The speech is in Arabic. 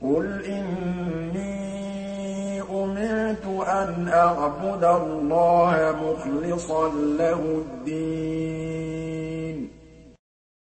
قُلْ إِنِّي أُمِرْتُ أَنْ أَعْبُدَ اللَّهَ مُخْلِصًا لَّهُ الدِّينَ